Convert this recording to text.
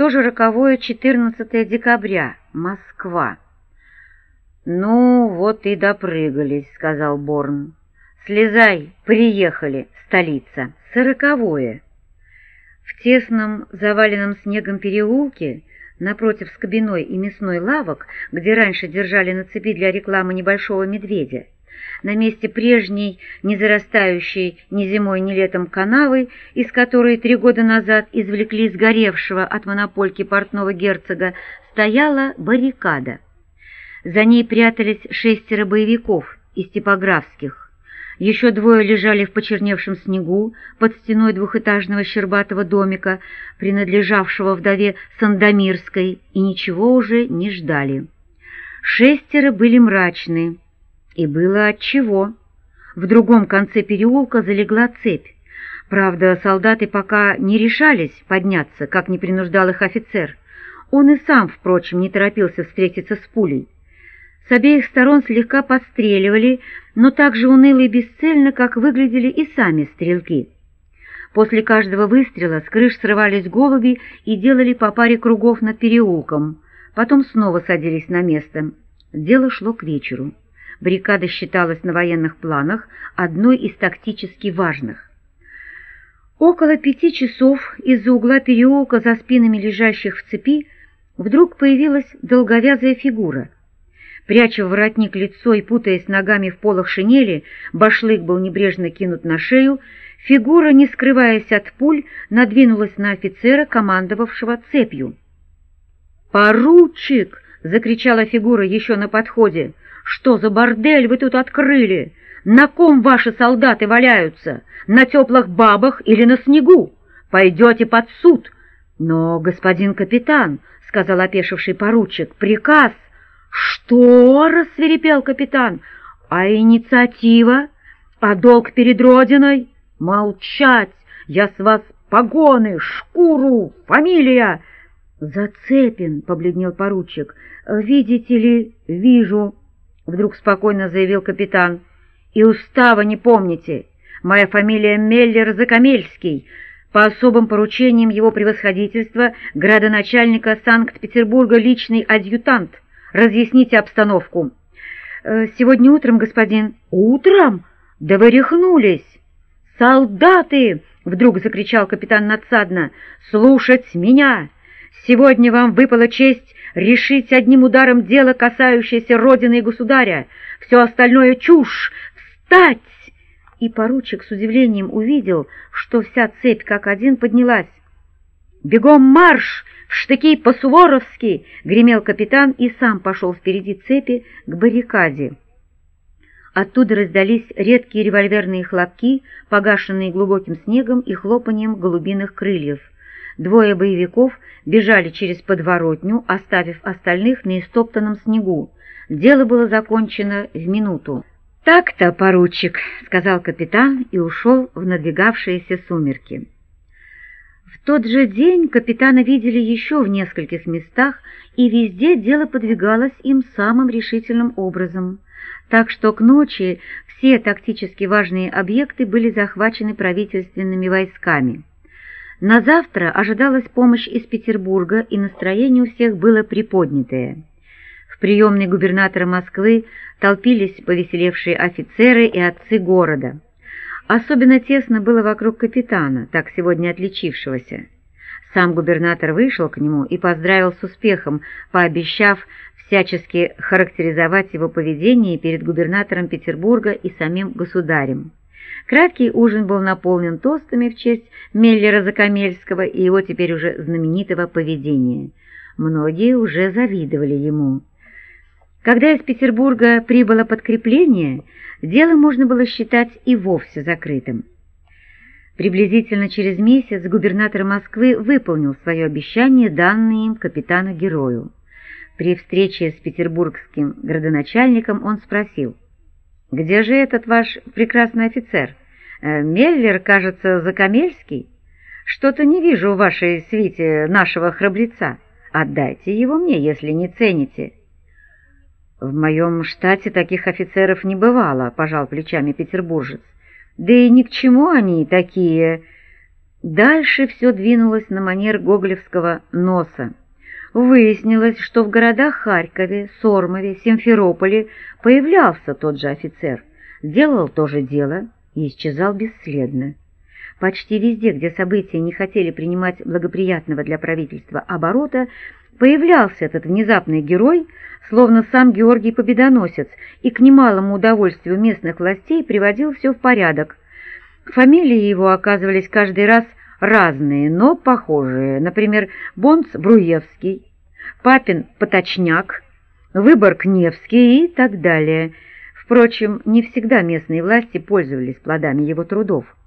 то же роковое 14 декабря, Москва. «Ну, вот и допрыгались», — сказал Борн. «Слезай, приехали, столица, 40-е». В тесном, заваленном снегом переулке, напротив скобяной и мясной лавок, где раньше держали на цепи для рекламы небольшого медведя, на месте прежней, не зарастающей ни зимой, ни летом канавы, из которой 3 года назад извлекли сгоревшего от монопольки портного герцога, стояла баррикада. За ней прятались 6 боевиков из типографских. Еще 2 лежали в почерневшем снегу под стеной двухэтажного щербатого домика, принадлежавшего вдове Сандомирской, и ничего уже не ждали. 6 были мрачны, и было отчего. В другом конце переулка залегла цепь. Правда, солдаты пока не решались подняться, как не принуждал их офицер. Он и сам, впрочем, не торопился встретиться с пулей. С обеих сторон слегка подстреливали, но так же уныло и бесцельно, как выглядели и сами стрелки. После каждого выстрела с крыш срывались голуби и делали по паре кругов над переулком. Потом снова садились на место. Дело шло к вечеру. Баррикада считалась на военных планах одной из тактически важных. Около 5 часов из-за угла переулка за спинами лежащих в цепи вдруг появилась долговязая фигура. Пряча в воротник лицо и путаясь ногами в полах шинели, башлык был небрежно кинут на шею, фигура, не скрываясь от пуль, надвинулась на офицера, командовавшего цепью. «Поручик!» — закричала фигура еще на подходе. «Что за бордель вы тут открыли? На ком ваши солдаты валяются? На теплых бабах или на снегу? Пойдете под суд!» «Но, господин капитан!» — сказал опешивший поручик. «Приказ!» «Что?» — рассвирепел капитан. «А инициатива? А долг перед Родиной? Молчать! Я с вас погоны, шкуру, фамилия!» «Зацепин!» — побледнел поручик. «Видите ли, вижу!» — вдруг спокойно заявил капитан. «И устава не помните. Моя фамилия Меллер-Закамельский. По особым поручениям его превосходительства, градоначальника Санкт-Петербурга, личный адъютант. Разъясните обстановку». «Сегодня утром, господин». «Утром? Да вы рехнулись!» «Солдаты!» — вдруг закричал капитан надсадно. «Слушать меня! Сегодня вам выпала честь решить одним ударом дело, касающееся Родины и Государя. Все остальное чушь! Встать!» И поручик с удивлением увидел, что вся цепь как один поднялась. «Бегом марш! В штыки по-суворовски!» — гремел капитан и сам пошел впереди цепи к баррикаде. Оттуда раздались редкие револьверные хлопки, погашенные глубоким снегом и хлопанием голубиных крыльев. 2 боевиков бежали через подворотню, оставив остальных на истоптанном снегу. Дело было закончено в минуту. «Так-то, поручик», — сказал капитан и ушел в надвигавшиеся сумерки. В тот же день капитана видели еще в нескольких местах, и везде дело подвигалось им самым решительным образом. Так что к ночи все тактически важные объекты были захвачены правительственными войсками. На завтра ожидалась помощь из Петербурга, и настроение у всех было приподнятое. В приемной губернатора Москвы толпились повеселевшие офицеры и отцы города. Особенно тесно было вокруг капитана, так сегодня отличившегося. Сам губернатор вышел к нему и поздравил с успехом, пообещав всячески характеризовать его поведение перед губернатором Петербурга и самим государем. Краткий ужин был наполнен тостами в честь Меллера-Закамельского и его теперь уже знаменитого поведения. Многие уже завидовали ему. Когда из Петербурга прибыло подкрепление, дело можно было считать и вовсе закрытым. Приблизительно через месяц губернатор Москвы выполнил свое обещание, данное им капитану-герою. При встрече с петербургским градоначальником он спросил: «Где же этот ваш прекрасный офицер? Меллер, кажется, Закамельский? Что-то не вижу в вашей свите нашего храбреца. Отдайте его мне, если не цените». «В моем штате таких офицеров не бывало», — пожал плечами петербуржец. «Да и ни к чему они такие. Дальше все двинулось на манер гоголевского носа. Выяснилось, что в городах Харькове, Сормове, Симферополе появлялся тот же офицер, делал то же дело и исчезал бесследно. Почти везде, где события не хотели принимать благоприятного для правительства оборота, появлялся этот внезапный герой, словно сам Георгий Победоносец, и к немалому удовольствию местных властей приводил все в порядок. Фамилии его оказывались каждый раз разные, но похожие. Например, Бонц-Бруевский, Папин Поточняк, Выборг-Невский и так далее. Впрочем, не всегда местные власти пользовались плодами его трудов.